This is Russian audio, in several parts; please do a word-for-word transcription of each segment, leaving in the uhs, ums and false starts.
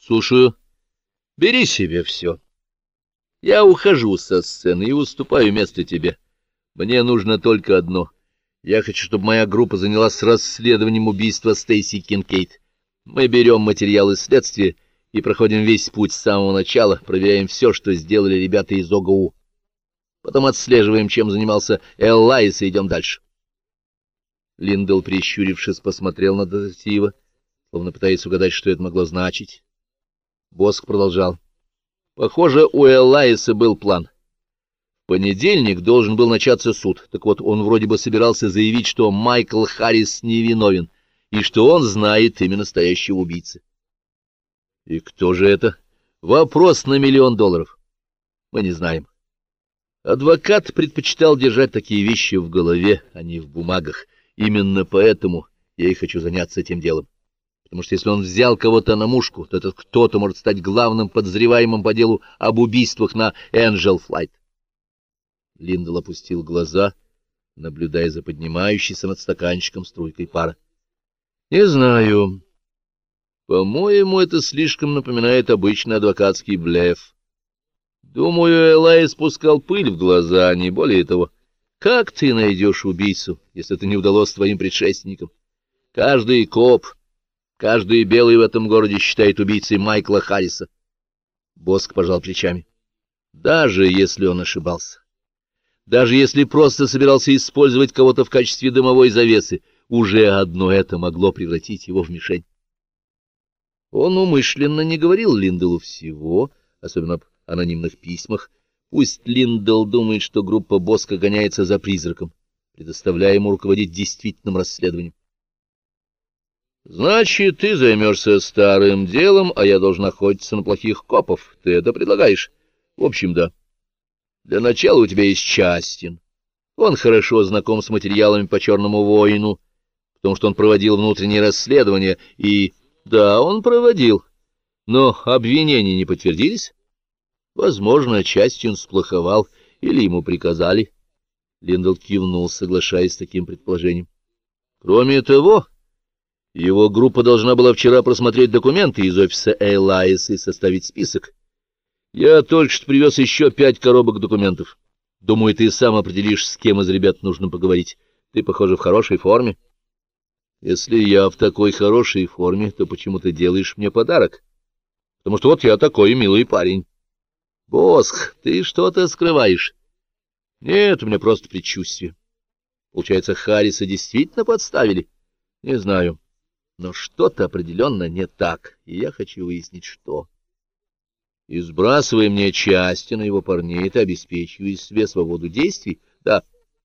Слушаю. Бери себе все. Я ухожу со сцены и уступаю место тебе. Мне нужно только одно. Я хочу, чтобы моя группа занялась расследованием убийства Стейси Кинкейд. Мы берем материалы следствия и проходим весь путь с самого начала, проверяем все, что сделали ребята из ОГУ. Потом отслеживаем, чем занимался Эллайс, и идем дальше. Линдл, прищурившись, посмотрел на детектива, словно пытаясь угадать, что это могло значить. Боск продолжал. Похоже, у Эллайса был план. В понедельник должен был начаться суд. Так вот, он вроде бы собирался заявить, что Майкл Харрис невиновен, и что он знает имя настоящего убийцы. И кто же это? Вопрос на миллион долларов. Мы не знаем. Адвокат предпочитал держать такие вещи в голове, а не в бумагах. Именно поэтому я и хочу заняться этим делом. Потому что если он взял кого-то на мушку, то этот кто-то может стать главным подозреваемым по делу об убийствах на Энджел Флайт. Линдл опустил глаза, наблюдая за поднимающейся над стаканчиком струйкой пара. — Не знаю. По-моему, это слишком напоминает обычный адвокатский блеф. Думаю, Элай спускал пыль в глаза, не более того. Как ты найдешь убийцу, если это не удалось твоим предшественникам? Каждый коп, каждый белый в этом городе считает убийцей Майкла Харриса. Боск пожал плечами. Даже если он ошибался. Даже если просто собирался использовать кого-то в качестве дымовой завесы, уже одно это могло превратить его в мишень. Он умышленно не говорил Линдлу всего, особенно об анонимных письмах. Пусть Линдл думает, что группа Боска гоняется за призраком, предоставляя ему руководить действительным расследованием. Значит, ты займешься старым делом, а я должен охотиться на плохих копов. Ты это предлагаешь? В общем, да. Для начала у тебя есть Частин. Он хорошо знаком с материалами по Черному воину, потому что он проводил внутреннее расследование, и... Да, он проводил. Но обвинения не подтвердились. Возможно, Частин сплоховал, или ему приказали. Линдл кивнул, соглашаясь с таким предположением. Кроме того, его группа должна была вчера просмотреть документы из офиса Элайса и составить список. Я только что привез еще пять коробок документов. Думаю, ты сам определишь, с кем из ребят нужно поговорить. Ты, похоже, в хорошей форме. Если я в такой хорошей форме, то почему ты делаешь мне подарок? Потому что вот я такой милый парень. Босх, ты что-то скрываешь. Нет, у меня просто предчувствие. Получается, Харриса действительно подставили? Не знаю. Но что-то определенно не так, и я хочу выяснить, что... И сбрасывая мне части на его парней, ты обеспечиваешь себе свободу действий? Да.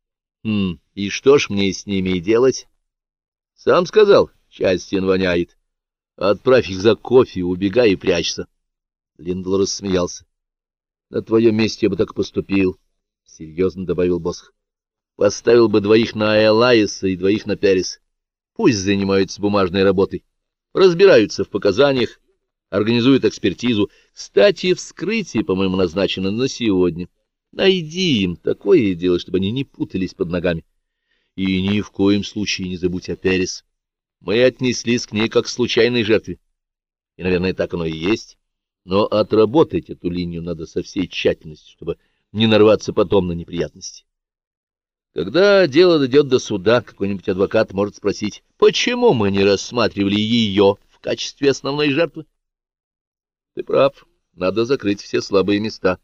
Хм, и что ж мне с ними и делать? Сам сказал, Частин воняет. Отправь их за кофе, убегай и прячься. Линдл рассмеялся. На твоем месте я бы так поступил, — серьезно добавил Босх. Поставил бы двоих на Элайса и двоих на Перес. Пусть занимаются бумажной работой, разбираются в показаниях, организуют экспертизу. Кстати, вскрытие, по-моему, назначено на сегодня. Найди им такое дело, чтобы они не путались под ногами. И ни в коем случае не забудь о Перес. Мы отнеслись к ней как к случайной жертве. И, наверное, так оно и есть. Но отработать эту линию надо со всей тщательностью, чтобы не нарваться потом на неприятности. Когда дело дойдет до суда, какой-нибудь адвокат может спросить, почему мы не рассматривали ее в качестве основной жертвы? Ты прав, надо закрыть все слабые места.